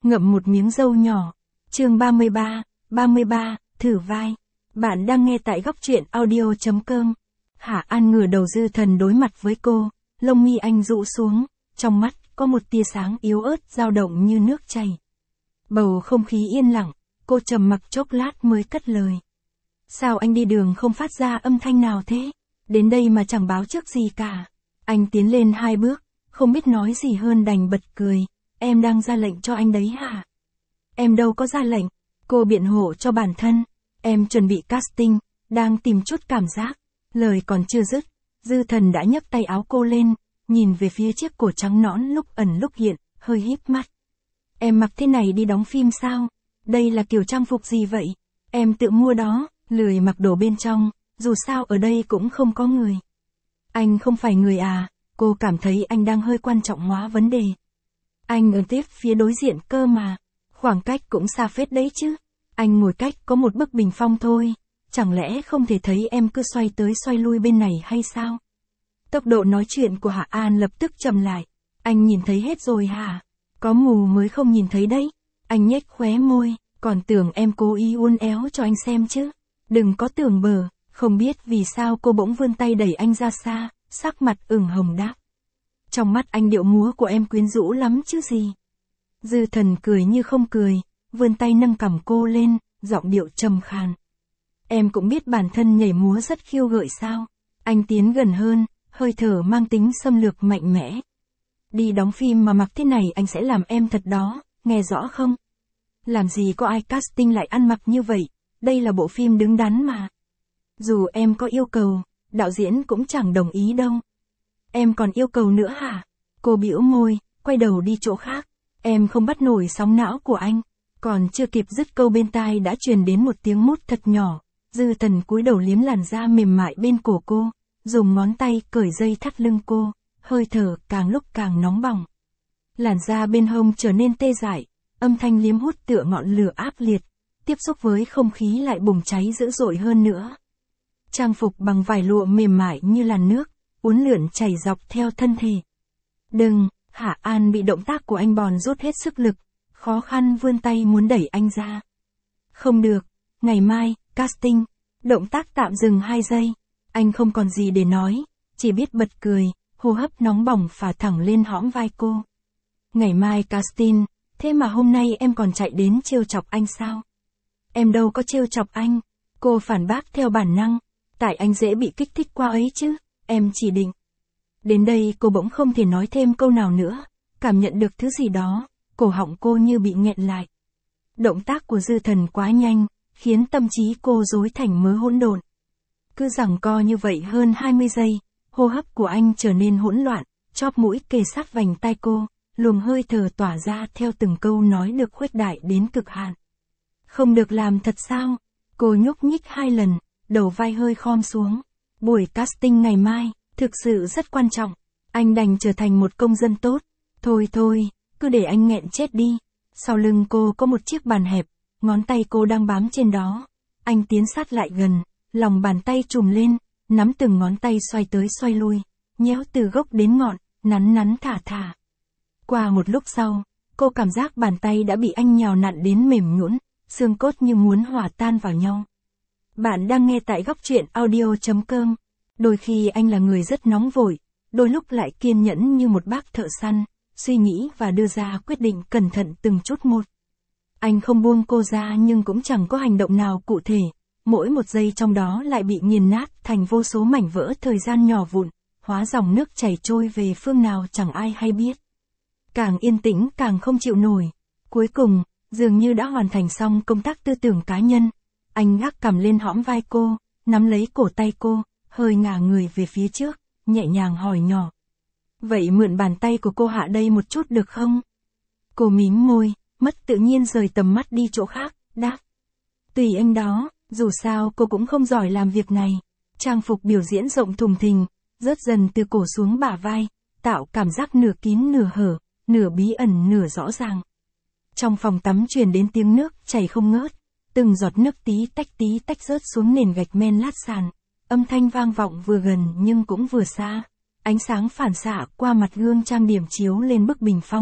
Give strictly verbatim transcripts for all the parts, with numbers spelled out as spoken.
ngậm một miếng dâu nhỏ. Chương ba mươi ba, ba mươi ba, thử vai. Bạn đang nghe tại góc truyện audio chấm com. Hạ An ngửa đầu Dư Thần đối mặt với cô, lông mi anh rũ xuống, trong mắt có một tia sáng yếu ớt dao động như nước chảy. Bầu không khí yên lặng, cô trầm mặc chốc lát mới cất lời. Sao anh đi đường không phát ra âm thanh nào thế? Đến đây mà chẳng báo trước gì cả. Anh tiến lên hai bước, không biết nói gì hơn đành bật cười. Em đang ra lệnh cho anh đấy hả? Em đâu có ra lệnh. Cô biện hộ cho bản thân. Em chuẩn bị casting, đang tìm chút cảm giác. Lời còn chưa dứt, Dư Thần đã nhấc tay áo cô lên, nhìn về phía chiếc cổ trắng nõn lúc ẩn lúc hiện, hơi híp mắt. Em mặc thế này đi đóng phim sao? Đây là kiểu trang phục gì vậy? Em tự mua đó, lười mặc đồ bên trong, dù sao ở đây cũng không có người. Anh không phải người à? Cô cảm thấy anh đang hơi quan trọng hóa vấn đề. Anh ở tiếp phía đối diện cơ mà, khoảng cách cũng xa phết đấy chứ. Anh ngồi cách có một bức bình phong thôi, chẳng lẽ không thể thấy em cứ xoay tới xoay lui bên này hay sao? Tốc độ nói chuyện của Hạ An lập tức chậm lại. Anh nhìn thấy hết rồi hả? Có mù mới không nhìn thấy đấy. Anh nhếch khóe môi, còn tưởng em cố ý uốn éo cho anh xem chứ. Đừng có tưởng bờ, không biết vì sao cô bỗng vươn tay đẩy anh ra xa, sắc mặt ửng hồng đáp. Trong mắt anh điệu múa của em quyến rũ lắm chứ gì. Dư Thần cười như không cười, vươn tay nâng cằm cô lên, giọng điệu trầm khàn. Em cũng biết bản thân nhảy múa rất khiêu gợi sao? Anh tiến gần hơn, hơi thở mang tính xâm lược mạnh mẽ. Đi đóng phim mà mặc thế này anh sẽ làm em thật đó, nghe rõ không? Làm gì có ai casting lại ăn mặc như vậy, đây là bộ phim đứng đắn mà. Dù em có yêu cầu, đạo diễn cũng chẳng đồng ý đâu. Em còn yêu cầu nữa hả? Cô bĩu môi, quay đầu đi chỗ khác. Em không bắt nổi sóng não của anh. Còn chưa kịp dứt câu bên tai đã truyền đến một tiếng mút thật nhỏ. Dư Thần cúi đầu liếm làn da mềm mại bên cổ cô, dùng ngón tay cởi dây thắt lưng cô, hơi thở càng lúc càng nóng bỏng. Làn da bên hông trở nên tê dại, âm thanh liếm hút tựa ngọn lửa ác liệt, tiếp xúc với không khí lại bùng cháy dữ dội hơn nữa. Trang phục bằng vải lụa mềm mại như làn nước, uốn lượn chảy dọc theo thân thể. Đừng, Hạ An bị động tác của anh bòn rút hết sức lực, khó khăn vươn tay muốn đẩy anh ra. Không được, ngày mai, casting, động tác tạm dừng hai giây. Anh không còn gì để nói, chỉ biết bật cười, hô hấp nóng bỏng phả thẳng lên hõm vai cô. Ngày mai casting, thế mà hôm nay em còn chạy đến trêu chọc anh sao? Em đâu có trêu chọc anh, cô phản bác theo bản năng, tại anh dễ bị kích thích qua ấy chứ, em chỉ định. Đến đây cô bỗng không thể nói thêm câu nào nữa, cảm nhận được thứ gì đó, cổ họng cô như bị nghẹn lại. Động tác của Dư Thần quá nhanh, khiến tâm trí cô rối thành mớ hỗn độn. Cứ giằng co như vậy hơn hai mươi giây, hô hấp của anh trở nên hỗn loạn, chóp mũi kề sát vành tai cô, luồng hơi thở tỏa ra theo từng câu nói được khuếch đại đến cực hạn. Không được làm thật sao? Cô nhúc nhích hai lần, đầu vai hơi khom xuống. Buổi casting ngày mai, thực sự rất quan trọng. Anh đành trở thành một công dân tốt. Thôi thôi, cứ để anh nghẹn chết đi. Sau lưng cô có một chiếc bàn hẹp, ngón tay cô đang bám trên đó. Anh tiến sát lại gần, lòng bàn tay trùm lên, nắm từng ngón tay xoay tới xoay lui, nhéo từ gốc đến ngọn, nắn nắn thả thả. Qua một lúc sau, cô cảm giác bàn tay đã bị anh nhào nặn đến mềm nhũn, xương cốt như muốn hòa tan vào nhau. Bạn đang nghe tại góc truyện audio chấm com. Đôi khi anh là người rất nóng vội, đôi lúc lại kiên nhẫn như một bác thợ săn, suy nghĩ và đưa ra quyết định cẩn thận từng chút một. Anh không buông cô ra nhưng cũng chẳng có hành động nào cụ thể, mỗi một giây trong đó lại bị nghiền nát thành vô số mảnh vỡ thời gian nhỏ vụn, hóa dòng nước chảy trôi về phương nào chẳng ai hay biết. Càng yên tĩnh càng không chịu nổi. Cuối cùng, dường như đã hoàn thành xong công tác tư tưởng cá nhân. Anh gác cằm lên hõm vai cô, nắm lấy cổ tay cô, hơi ngả người về phía trước, nhẹ nhàng hỏi nhỏ. Vậy mượn bàn tay của cô Hạ đây một chút được không? Cô mím môi, mất tự nhiên rời tầm mắt đi chỗ khác, đáp. Tùy anh đó, dù sao cô cũng không giỏi làm việc này. Trang phục biểu diễn rộng thùng thình, rớt dần từ cổ xuống bả vai, tạo cảm giác nửa kín nửa hở, nửa bí ẩn nửa rõ ràng. Trong phòng tắm truyền đến tiếng nước chảy không ngớt, từng giọt nước tí tách tí tách rớt xuống nền gạch men lát sàn, âm thanh vang vọng vừa gần nhưng cũng vừa xa. Ánh sáng phản xạ qua mặt gương trang điểm chiếu lên bức bình phong,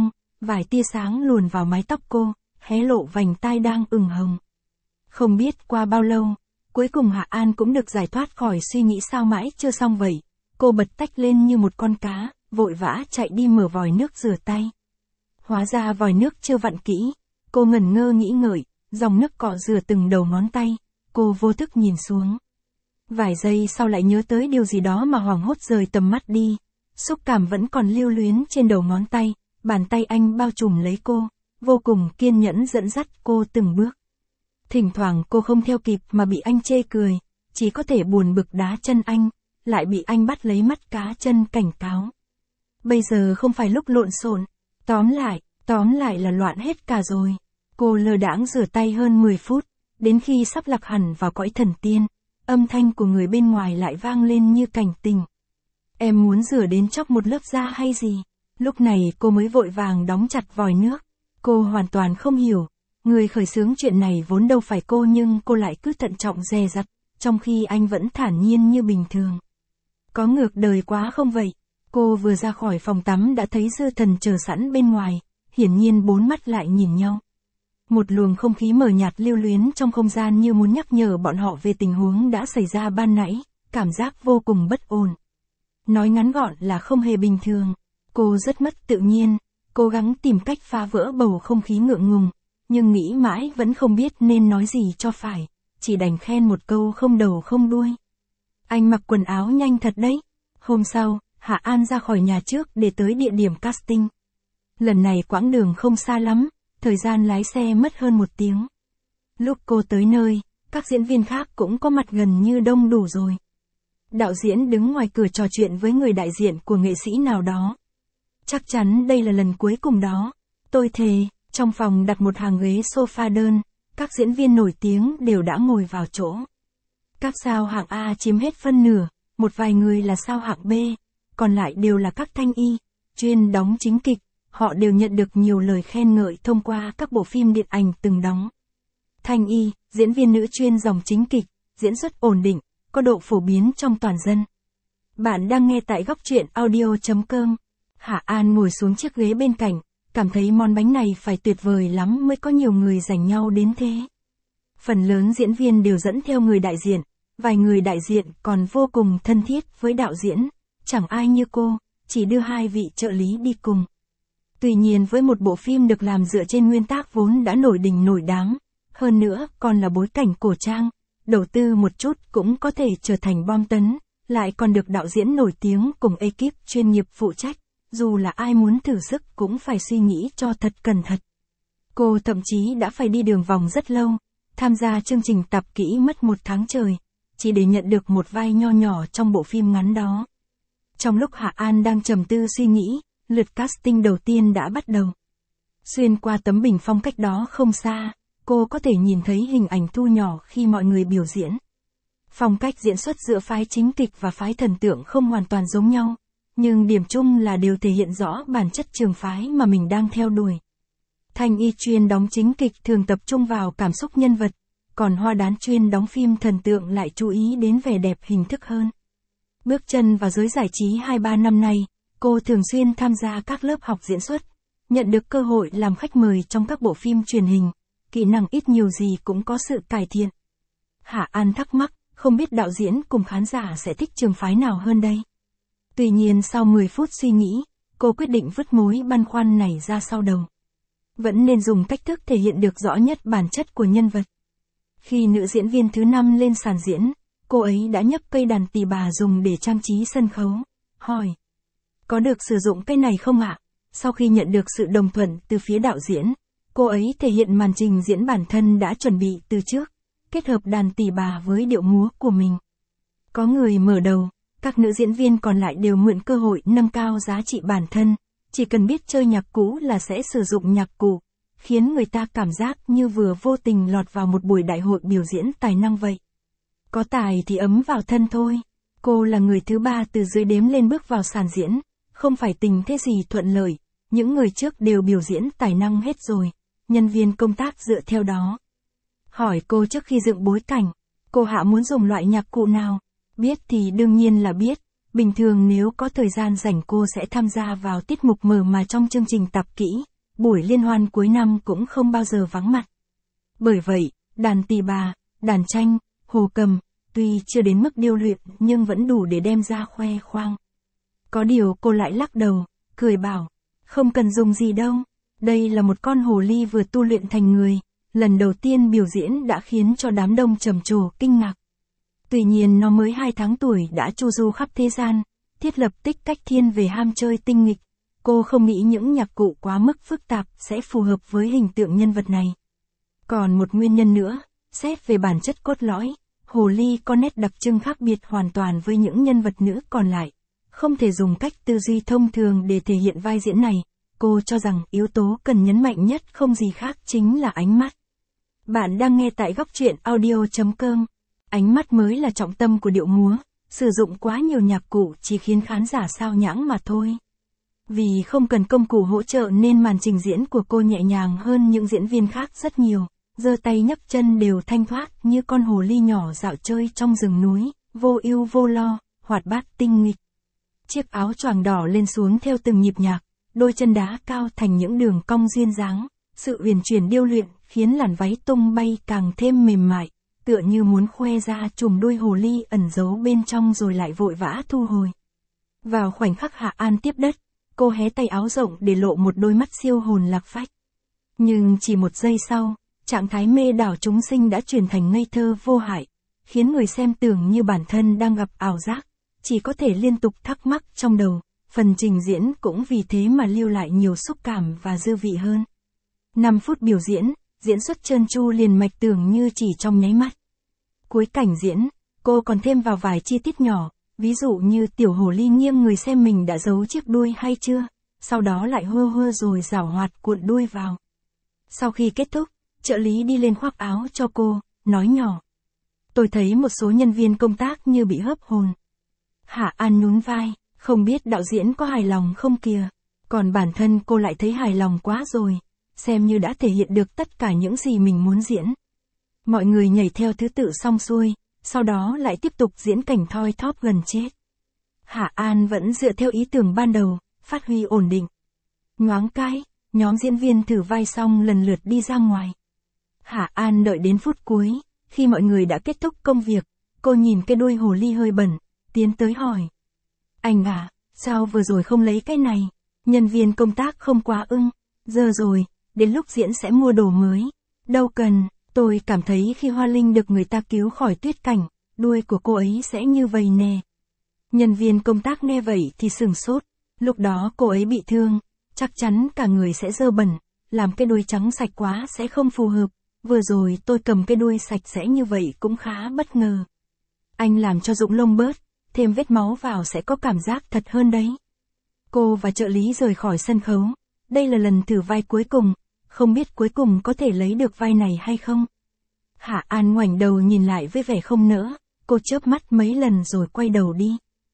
vài tia sáng luồn vào mái tóc cô, hé lộ vành tai đang ửng hồng. Không biết qua bao lâu, cuối cùng Hạ An cũng được giải thoát khỏi suy nghĩ sao mãi chưa xong vậy. Cô bật tách lên như một con cá, vội vã chạy đi mở vòi nước rửa tay. Hóa ra vòi nước chưa vặn kỹ, cô ngẩn ngơ nghĩ ngợi, dòng nước cọ rửa từng đầu ngón tay, cô vô thức nhìn xuống. Vài giây sau lại nhớ tới điều gì đó mà hoảng hốt rời tầm mắt đi, xúc cảm vẫn còn lưu luyến trên đầu ngón tay, bàn tay anh bao trùm lấy cô, vô cùng kiên nhẫn dẫn dắt cô từng bước. Thỉnh thoảng cô không theo kịp mà bị anh chê cười, chỉ có thể buồn bực đá chân anh, lại bị anh bắt lấy mắt cá chân cảnh cáo. Bây giờ không phải lúc lộn xộn, tóm lại, tóm lại là loạn hết cả rồi. Cô lơ đãng rửa tay hơn mười phút, đến khi sắp lạc hẳn vào cõi thần tiên, âm thanh của người bên ngoài lại vang lên như cảnh tình. Em muốn rửa đến chóc một lớp da hay gì? Lúc này cô mới vội vàng đóng chặt vòi nước. Cô hoàn toàn không hiểu, người khởi xướng chuyện này vốn đâu phải cô nhưng cô lại cứ thận trọng dè dặt, trong khi anh vẫn thản nhiên như bình thường. Có ngược đời quá không vậy? Cô vừa ra khỏi phòng tắm đã thấy Dư Thần chờ sẵn bên ngoài, hiển nhiên bốn mắt lại nhìn nhau. Một luồng không khí mờ nhạt lưu luyến trong không gian như muốn nhắc nhở bọn họ về tình huống đã xảy ra ban nãy, cảm giác vô cùng bất ổn. Nói ngắn gọn là không hề bình thường. Cô rất mất tự nhiên, cố gắng tìm cách phá vỡ bầu không khí ngượng ngùng, nhưng nghĩ mãi vẫn không biết nên nói gì cho phải, chỉ đành khen một câu không đầu không đuôi. Anh mặc quần áo nhanh thật đấy. Hôm sau, Hạ An ra khỏi nhà trước để tới địa điểm casting. Lần này quãng đường không xa lắm, thời gian lái xe mất hơn một tiếng. Lúc cô tới nơi, các diễn viên khác cũng có mặt gần như đông đủ rồi. Đạo diễn đứng ngoài cửa trò chuyện với người đại diện của nghệ sĩ nào đó. Chắc chắn đây là lần cuối cùng đó. Tôi thề, trong phòng đặt một hàng ghế sofa đơn, các diễn viên nổi tiếng đều đã ngồi vào chỗ. Các sao hạng A chiếm hết phân nửa, một vài người là sao hạng B, còn lại đều là các thanh y, chuyên đóng chính kịch, họ đều nhận được nhiều lời khen ngợi thông qua các bộ phim điện ảnh từng đóng. Thanh y, diễn viên nữ chuyên dòng chính kịch, diễn xuất ổn định, có độ phổ biến trong toàn dân. Bạn đang nghe tại góc truyện audio chấm com. Hạ An ngồi xuống chiếc ghế bên cạnh, cảm thấy món bánh này phải tuyệt vời lắm mới có nhiều người giành nhau đến thế. Phần lớn diễn viên đều dẫn theo người đại diện, vài người đại diện còn vô cùng thân thiết với đạo diễn, chẳng ai như cô, chỉ đưa hai vị trợ lý đi cùng. Tuy nhiên với một bộ phim được làm dựa trên nguyên tác vốn đã nổi đình nổi đám, hơn nữa còn là bối cảnh cổ trang, đầu tư một chút cũng có thể trở thành bom tấn, lại còn được đạo diễn nổi tiếng cùng ekip chuyên nghiệp phụ trách, dù là ai muốn thử sức cũng phải suy nghĩ cho thật cẩn thận. Cô thậm chí đã phải đi đường vòng rất lâu, tham gia chương trình tập kỹ mất một tháng trời, chỉ để nhận được một vai nho nhỏ trong bộ phim ngắn đó. Trong lúc Hạ An đang trầm tư suy nghĩ, lượt casting đầu tiên đã bắt đầu. Xuyên qua tấm bình phong cách đó không xa, cô có thể nhìn thấy hình ảnh thu nhỏ khi mọi người biểu diễn. Phong cách diễn xuất giữa phái chính kịch và phái thần tượng không hoàn toàn giống nhau, nhưng điểm chung là đều thể hiện rõ bản chất trường phái mà mình đang theo đuổi. Thanh y chuyên đóng chính kịch thường tập trung vào cảm xúc nhân vật, còn hoa đán chuyên đóng phim thần tượng lại chú ý đến vẻ đẹp hình thức hơn. Bước chân vào giới giải trí hai ba năm nay, cô thường xuyên tham gia các lớp học diễn xuất, nhận được cơ hội làm khách mời trong các bộ phim truyền hình, kỹ năng ít nhiều gì cũng có sự cải thiện. Hạ An thắc mắc, không biết đạo diễn cùng khán giả sẽ thích trường phái nào hơn đây. Tuy nhiên sau mười phút suy nghĩ, cô quyết định vứt mối băn khoăn này ra sau đầu. Vẫn nên dùng cách thức thể hiện được rõ nhất bản chất của nhân vật. Khi nữ diễn viên thứ năm lên sàn diễn, cô ấy đã nhấc cây đàn tỳ bà dùng để trang trí sân khấu, hỏi: có được sử dụng cây này không ạ? Sau khi nhận được sự đồng thuận từ phía đạo diễn, cô ấy thể hiện màn trình diễn bản thân đã chuẩn bị từ trước, kết hợp đàn tỳ bà với điệu múa của mình. Có người mở đầu, các nữ diễn viên còn lại đều mượn cơ hội nâng cao giá trị bản thân, chỉ cần biết chơi nhạc cũ là sẽ sử dụng nhạc cụ, khiến người ta cảm giác như vừa vô tình lọt vào một buổi đại hội biểu diễn tài năng vậy. Có tài thì ấm vào thân thôi. Cô là người thứ ba từ dưới đếm lên bước vào sàn diễn, không phải tình thế gì thuận lợi, những người trước đều biểu diễn tài năng hết rồi, nhân viên công tác dựa theo đó. Hỏi cô trước khi dựng bối cảnh, cô Hạ muốn dùng loại nhạc cụ nào? Biết thì đương nhiên là biết, bình thường nếu có thời gian rảnh cô sẽ tham gia vào tiết mục mở mà trong chương trình tập kỹ, buổi liên hoan cuối năm cũng không bao giờ vắng mặt. Bởi vậy, đàn tỳ bà, đàn tranh, hồ cầm, tuy chưa đến mức điêu luyện nhưng vẫn đủ để đem ra khoe khoang. Có điều cô lại lắc đầu, cười bảo, không cần dùng gì đâu, đây là một con hồ ly vừa tu luyện thành người, lần đầu tiên biểu diễn đã khiến cho đám đông trầm trồ kinh ngạc. Tuy nhiên nó mới hai tháng tuổi đã chu du khắp thế gian, thiết lập tích cách thiên về ham chơi tinh nghịch, cô không nghĩ những nhạc cụ quá mức phức tạp sẽ phù hợp với hình tượng nhân vật này. Còn một nguyên nhân nữa, xét về bản chất cốt lõi, hồ ly có nét đặc trưng khác biệt hoàn toàn với những nhân vật nữ còn lại. Không thể dùng cách tư duy thông thường để thể hiện vai diễn này, cô cho rằng yếu tố cần nhấn mạnh nhất không gì khác chính là ánh mắt. Bạn đang nghe tại góc truyện audio chấm com. Ánh mắt mới là trọng tâm của điệu múa, sử dụng quá nhiều nhạc cụ chỉ khiến khán giả sao nhãng mà thôi. Vì không cần công cụ hỗ trợ nên màn trình diễn của cô nhẹ nhàng hơn những diễn viên khác rất nhiều, giơ tay nhấc chân đều thanh thoát như con hồ ly nhỏ dạo chơi trong rừng núi, vô ưu vô lo, hoạt bát tinh nghịch. Chiếc áo choàng đỏ lên xuống theo từng nhịp nhạc, đôi chân đá cao thành những đường cong duyên dáng, sự uyển chuyển điêu luyện khiến làn váy tung bay càng thêm mềm mại, tựa như muốn khoe ra chùm đuôi hồ ly ẩn giấu bên trong rồi lại vội vã thu hồi. Vào khoảnh khắc Hạ An tiếp đất, cô hé tay áo rộng để lộ một đôi mắt siêu hồn lạc phách. Nhưng chỉ một giây sau, trạng thái mê đảo chúng sinh đã chuyển thành ngây thơ vô hại, khiến người xem tưởng như bản thân đang gặp ảo giác, chỉ có thể liên tục thắc mắc trong đầu, phần trình diễn cũng vì thế mà lưu lại nhiều xúc cảm và dư vị hơn. năm phút biểu diễn, diễn xuất trơn tru liền mạch tưởng như chỉ trong nháy mắt. Cuối cảnh diễn, cô còn thêm vào vài chi tiết nhỏ, ví dụ như tiểu hồ ly nghiêng người xem mình đã giấu chiếc đuôi hay chưa, sau đó lại hơ hơ rồi giảo hoạt cuộn đuôi vào. Sau khi kết thúc, trợ lý đi lên khoác áo cho cô, nói nhỏ. Tôi thấy một số nhân viên công tác như bị hớp hồn. Hạ An nhún vai, không biết đạo diễn có hài lòng không kìa, còn bản thân cô lại thấy hài lòng quá rồi, xem như đã thể hiện được tất cả những gì mình muốn diễn. Mọi người nhảy theo thứ tự xong xuôi, sau đó lại tiếp tục diễn cảnh thoi thóp gần chết. Hạ An vẫn dựa theo ý tưởng ban đầu, phát huy ổn định. Nhoáng cái, nhóm diễn viên thử vai xong lần lượt đi ra ngoài. Hạ An đợi đến phút cuối, khi mọi người đã kết thúc công việc, cô nhìn cái đuôi hồ ly hơi bẩn, tiến tới hỏi. Anh à, sao vừa rồi không lấy cái này? Nhân viên công tác không quá ưng, giờ rồi, đến lúc diễn sẽ mua đồ mới. Đâu cần, tôi cảm thấy khi Hoa Linh được người ta cứu khỏi tuyết cảnh, đuôi của cô ấy sẽ như vậy nè. Nhân viên công tác nghe vậy thì sửng sốt, lúc đó cô ấy bị thương, chắc chắn cả người sẽ dơ bẩn, làm cái đuôi trắng sạch quá sẽ không phù hợp, vừa rồi tôi cầm cái đuôi sạch sẽ như vậy cũng khá bất ngờ. Anh làm cho rụng lông bớt, thêm vết máu vào sẽ có cảm giác thật hơn đấy. Cô và trợ lý rời khỏi sân khấu, đây là lần thử vai cuối cùng, không biết cuối cùng có thể lấy được vai này hay không. Hạ An ngoảnh đầu nhìn lại với vẻ không nỡ, cô chớp mắt mấy lần rồi quay đầu đi.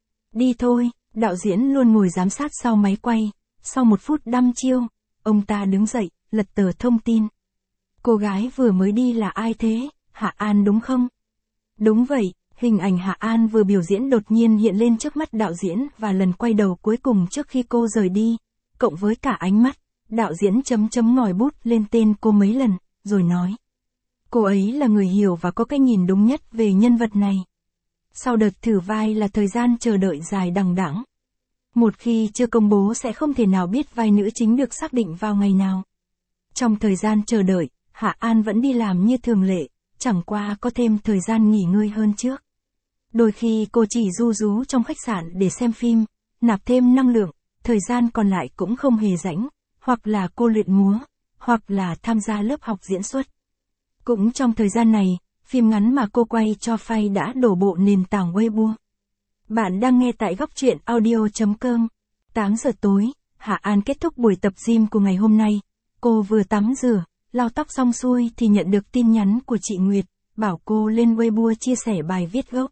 Đi thôi, đạo diễn luôn ngồi giám sát sau máy quay, sau một phút đăm chiêu, ông ta đứng dậy, lật tờ thông tin. Cô gái vừa mới đi là ai thế, Hạ An đúng không? Đúng vậy, hình ảnh Hạ An vừa biểu diễn đột nhiên hiện lên trước mắt đạo diễn và lần quay đầu cuối cùng trước khi cô rời đi, cộng với cả ánh mắt, đạo diễn chấm chấm ngòi bút lên tên cô mấy lần, rồi nói. Cô ấy là người hiểu và có cái nhìn đúng nhất về nhân vật này. Sau đợt thử vai là thời gian chờ đợi dài đằng đẵng. Một khi chưa công bố sẽ không thể nào biết vai nữ chính được xác định vào ngày nào. Trong thời gian chờ đợi, Hạ An vẫn đi làm như thường lệ, chẳng qua có thêm thời gian nghỉ ngơi hơn trước. Đôi khi cô chỉ ru rú trong khách sạn để xem phim, nạp thêm năng lượng, thời gian còn lại cũng không hề rảnh, hoặc là cô luyện múa, hoặc là tham gia lớp học diễn xuất. Cũng trong thời gian này, phim ngắn mà cô quay cho Fay đã đổ bộ nền tảng Weibo. Bạn đang nghe tại góc truyện audio chấm com. tám giờ tối, Hạ An kết thúc buổi tập gym của ngày hôm nay. Cô vừa tắm rửa, lau tóc xong xuôi thì nhận được tin nhắn của chị Nguyệt, bảo cô lên Weibo chia sẻ bài viết gốc.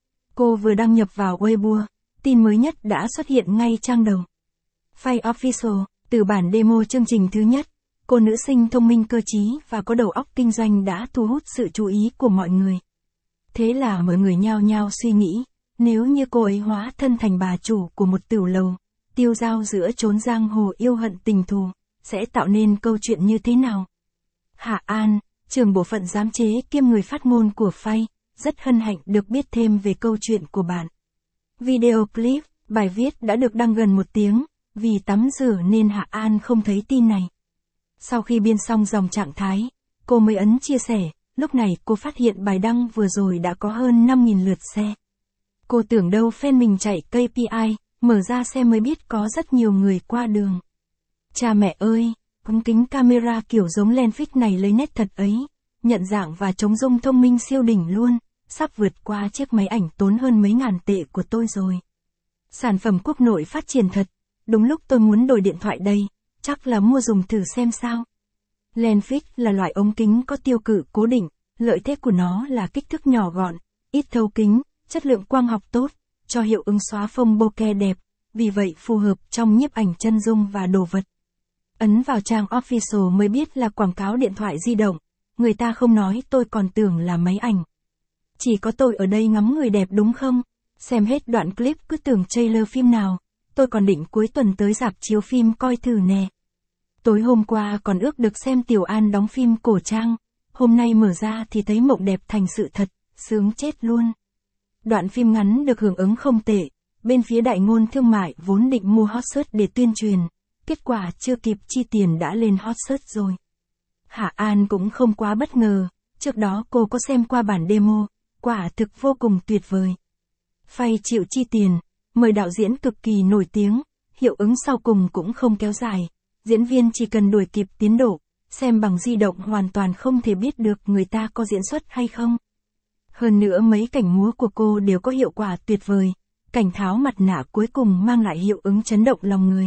Cô vừa đăng nhập vào Weibo, tin mới nhất đã xuất hiện ngay trang đầu. Fay Official, từ bản demo chương trình thứ nhất, cô nữ sinh thông minh cơ trí và có đầu óc kinh doanh đã thu hút sự chú ý của mọi người. Thế là mọi người nhao nhao suy nghĩ, nếu như cô ấy hóa thân thành bà chủ của một tửu lầu, tiêu dao giữa chốn giang hồ yêu hận tình thù, sẽ tạo nên câu chuyện như thế nào? Hạ An, trưởng bộ phận giám chế kiêm người phát ngôn của Phai, rất hân hạnh được biết thêm về câu chuyện của bạn. Video clip, bài viết đã được đăng gần một tiếng, vì tắm rửa nên Hạ An không thấy tin này. Sau khi biên xong dòng trạng thái, cô mới ấn chia sẻ, lúc này cô phát hiện bài đăng vừa rồi đã có hơn năm nghìn lượt share. Cô tưởng đâu fan mình chạy ca pê i, mở ra xem mới biết có rất nhiều người qua đường. Cha mẹ ơi, ống kính camera kiểu giống Lenfix này lấy nét thật ấy, nhận dạng và chống rung thông minh siêu đỉnh luôn, sắp vượt qua chiếc máy ảnh tốn hơn mấy ngàn tệ của tôi rồi. Sản phẩm quốc nội phát triển thật, đúng lúc tôi muốn đổi điện thoại đây, chắc là mua dùng thử xem sao. Lenfix là loại ống kính có tiêu cự cố định, lợi thế của nó là kích thước nhỏ gọn, ít thấu kính, chất lượng quang học tốt, cho hiệu ứng xóa phông bokeh đẹp, vì vậy phù hợp trong nhiếp ảnh chân dung và đồ vật. Ấn vào trang official mới biết là quảng cáo điện thoại di động, người ta không nói tôi còn tưởng là máy ảnh. Chỉ có tôi ở đây ngắm người đẹp đúng không? Xem hết đoạn clip cứ tưởng trailer phim nào, tôi còn định cuối tuần tới rạp chiếu phim coi thử nè. Tối hôm qua còn ước được xem Tiểu An đóng phim cổ trang, hôm nay mở ra thì thấy mộng đẹp thành sự thật, sướng chết luôn. Đoạn phim ngắn được hưởng ứng không tệ, bên phía đại ngôn thương mại vốn định mua hot search để tuyên truyền, kết quả chưa kịp chi tiền đã lên hot search rồi. Hạ An cũng không quá bất ngờ, trước đó cô có xem qua bản demo, quả thực vô cùng tuyệt vời. Phai chịu chi tiền, mời đạo diễn cực kỳ nổi tiếng, hiệu ứng sau cùng cũng không kéo dài, diễn viên chỉ cần đuổi kịp tiến độ, xem bằng di động hoàn toàn không thể biết được người ta có diễn xuất hay không. Hơn nữa mấy cảnh múa của cô đều có hiệu quả tuyệt vời, cảnh tháo mặt nạ cuối cùng mang lại hiệu ứng chấn động lòng người.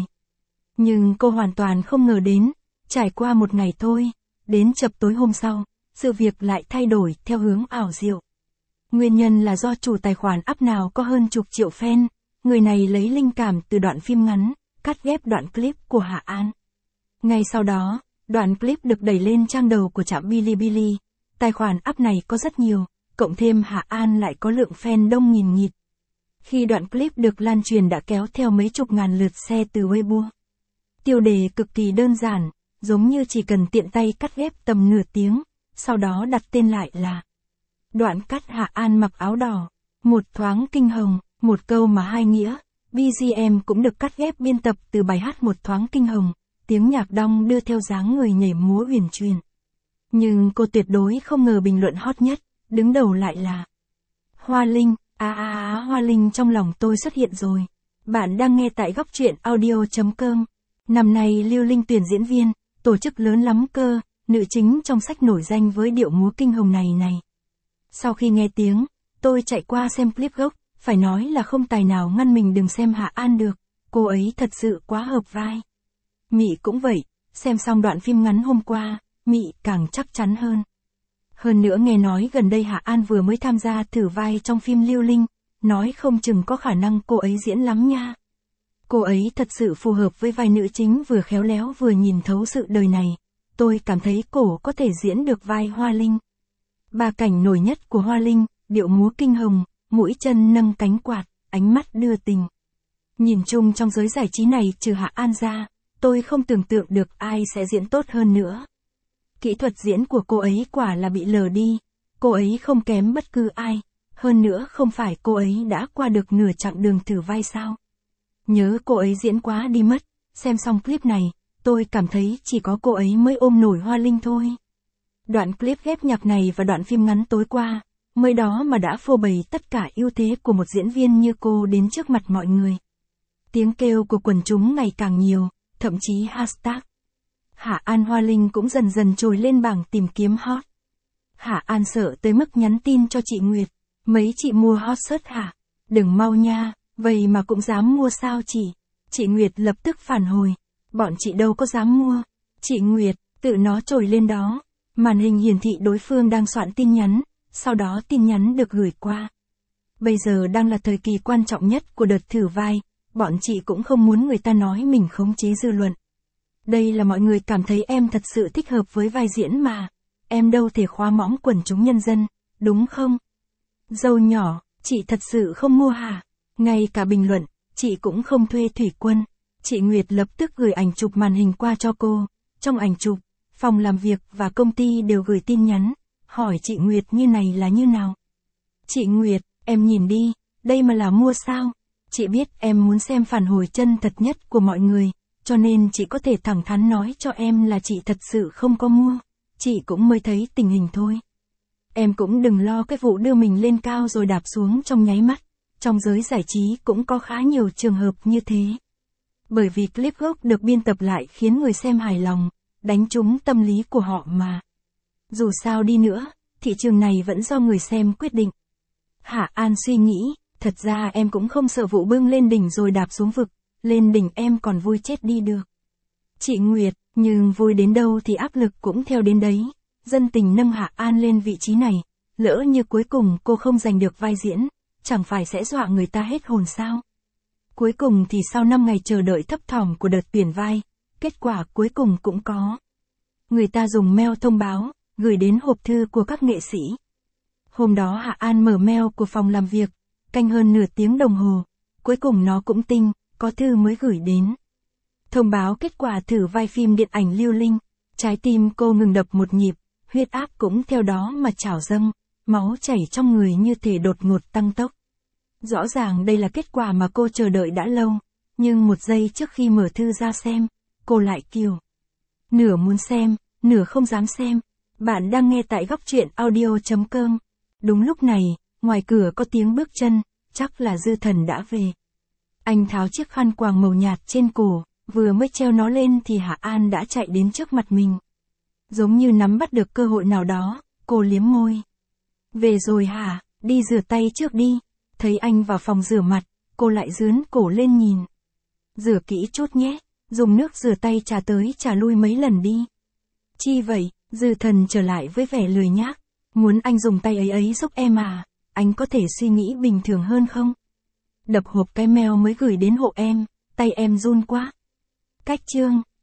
Nhưng cô hoàn toàn không ngờ đến, trải qua một ngày thôi, đến chập tối hôm sau, sự việc lại thay đổi theo hướng ảo diệu. Nguyên nhân là do chủ tài khoản app nào có hơn chục triệu fan, người này lấy linh cảm từ đoạn phim ngắn, cắt ghép đoạn clip của Hạ An. Ngay sau đó, đoạn clip được đẩy lên trang đầu của trạm Bilibili, tài khoản app này có rất nhiều, cộng thêm Hạ An lại có lượng fan đông nghìn nghịt. Khi đoạn clip được lan truyền đã kéo theo mấy chục ngàn lượt share từ Weibo. Tiêu đề cực kỳ đơn giản, giống như chỉ cần tiện tay cắt ghép tầm nửa tiếng, sau đó đặt tên lại là đoạn cắt Hạ An mặc áo đỏ, một thoáng kinh hồng, một câu mà hai nghĩa, bê giê em cũng được cắt ghép biên tập từ bài hát Một thoáng kinh hồng, tiếng nhạc đong đưa theo dáng người nhảy múa huyền truyền. Nhưng cô tuyệt đối không ngờ bình luận hot nhất, đứng đầu lại là Hoa Linh, á á á Hoa Linh trong lòng tôi xuất hiện rồi. Bạn đang nghe tại góc truyện audio chấm com. Năm nay Lưu Linh tuyển diễn viên, tổ chức lớn lắm cơ, nữ chính trong sách nổi danh với điệu múa kinh hồng này này. Sau khi nghe tiếng, tôi chạy qua xem clip gốc, phải nói là không tài nào ngăn mình đừng xem Hạ An được, cô ấy thật sự quá hợp vai. Mị cũng vậy, xem xong đoạn phim ngắn hôm qua, Mị càng chắc chắn hơn. Hơn nữa nghe nói gần đây Hạ An vừa mới tham gia thử vai trong phim Lưu Linh, nói không chừng có khả năng cô ấy diễn lắm nha. Cô ấy thật sự phù hợp với vai nữ chính vừa khéo léo vừa nhìn thấu sự đời này, tôi cảm thấy cổ có thể diễn được vai Hoa Linh. Ba cảnh nổi nhất của Hoa Linh, điệu múa kinh hồng, mũi chân nâng cánh quạt, ánh mắt đưa tình. Nhìn chung trong giới giải trí này trừ Hạ An ra, tôi không tưởng tượng được ai sẽ diễn tốt hơn nữa. Kỹ thuật diễn của cô ấy quả là bị lờ đi, cô ấy không kém bất cứ ai, hơn nữa không phải cô ấy đã qua được nửa chặng đường thử vai sao. Nhớ cô ấy diễn quá đi mất, xem xong clip này, tôi cảm thấy chỉ có cô ấy mới ôm nổi Hoa Linh thôi. Đoạn clip ghép nhạc này và đoạn phim ngắn tối qua, mới đó mà đã phô bày tất cả ưu thế của một diễn viên như cô đến trước mặt mọi người. Tiếng kêu của quần chúng ngày càng nhiều, thậm chí hashtag Hạ An Hoa Linh cũng dần dần trồi lên bảng tìm kiếm hot. Hạ An sợ tới mức nhắn tin cho chị Nguyệt, mấy chị mua hot search hả? Đừng mau nha, vậy mà cũng dám mua sao chị? Chị Nguyệt lập tức phản hồi, bọn chị đâu có dám mua. Chị Nguyệt, tự nó trồi lên đó. Màn hình hiển thị đối phương đang soạn tin nhắn, sau đó tin nhắn được gửi qua. Bây giờ đang là thời kỳ quan trọng nhất của đợt thử vai, bọn chị cũng không muốn người ta nói mình khống chế dư luận. Đây là mọi người cảm thấy em thật sự thích hợp với vai diễn mà, em đâu thể khóa mõm quần chúng nhân dân, đúng không? Dâu nhỏ, chị thật sự không mua hả? Ngay cả bình luận, chị cũng không thuê thủy quân. Chị Nguyệt lập tức gửi ảnh chụp màn hình qua cho cô. Trong ảnh chụp, phòng làm việc và công ty đều gửi tin nhắn, hỏi chị Nguyệt như này là như nào. Chị Nguyệt, em nhìn đi, đây mà là mua sao? Chị biết em muốn xem phản hồi chân thật nhất của mọi người, cho nên chị có thể thẳng thắn nói cho em là chị thật sự không có mua. Chị cũng mới thấy tình hình thôi. Em cũng đừng lo cái vụ đưa mình lên cao rồi đạp xuống trong nháy mắt. Trong giới giải trí cũng có khá nhiều trường hợp như thế. Bởi vì clip gốc được biên tập lại khiến người xem hài lòng, đánh trúng tâm lý của họ mà. Dù sao đi nữa, thị trường này vẫn do người xem quyết định. Hạ An suy nghĩ, thật ra em cũng không sợ vụ bưng lên đỉnh rồi đạp xuống vực, lên đỉnh em còn vui chết đi được. Chị Nguyệt, nhưng vui đến đâu thì áp lực cũng theo đến đấy. Dân tình nâng Hạ An lên vị trí này, lỡ như cuối cùng cô không giành được vai diễn, chẳng phải sẽ dọa người ta hết hồn sao? Cuối cùng thì sau năm ngày chờ đợi thấp thỏm của đợt tuyển vai, kết quả cuối cùng cũng có. Người ta dùng mail thông báo, gửi đến hộp thư của các nghệ sĩ. Hôm đó Hạ An mở mail của phòng làm việc, canh hơn nửa tiếng đồng hồ, cuối cùng nó cũng tinh, có thư mới gửi đến. Thông báo kết quả thử vai phim điện ảnh Lưu Linh, trái tim cô ngừng đập một nhịp, huyết áp cũng theo đó mà trào dâng, máu chảy trong người như thể đột ngột tăng tốc. Rõ ràng đây là kết quả mà cô chờ đợi đã lâu, nhưng một giây trước khi mở thư ra xem, cô lại kiều. Nửa muốn xem, nửa không dám xem. Bạn đang nghe tại góc truyện audio chấm com. Đúng lúc này, ngoài cửa có tiếng bước chân, chắc là Dư Thần đã về. Anh tháo chiếc khăn quàng màu nhạt trên cổ, vừa mới treo nó lên thì Hạ An đã chạy đến trước mặt mình. Giống như nắm bắt được cơ hội nào đó, cô liếm môi. Về rồi hả, đi rửa tay trước đi. Thấy anh vào phòng rửa mặt, cô lại dướn cổ lên nhìn. Rửa kỹ chút nhé, dùng nước rửa tay trà tới trà lui mấy lần đi. Chi vậy, Dư Thần trở lại với vẻ lười nhác. Muốn anh dùng tay ấy ấy giúp em à, anh có thể suy nghĩ bình thường hơn không? Đập hộp cái mail mới gửi đến hộ em, tay em run quá. Cách chương.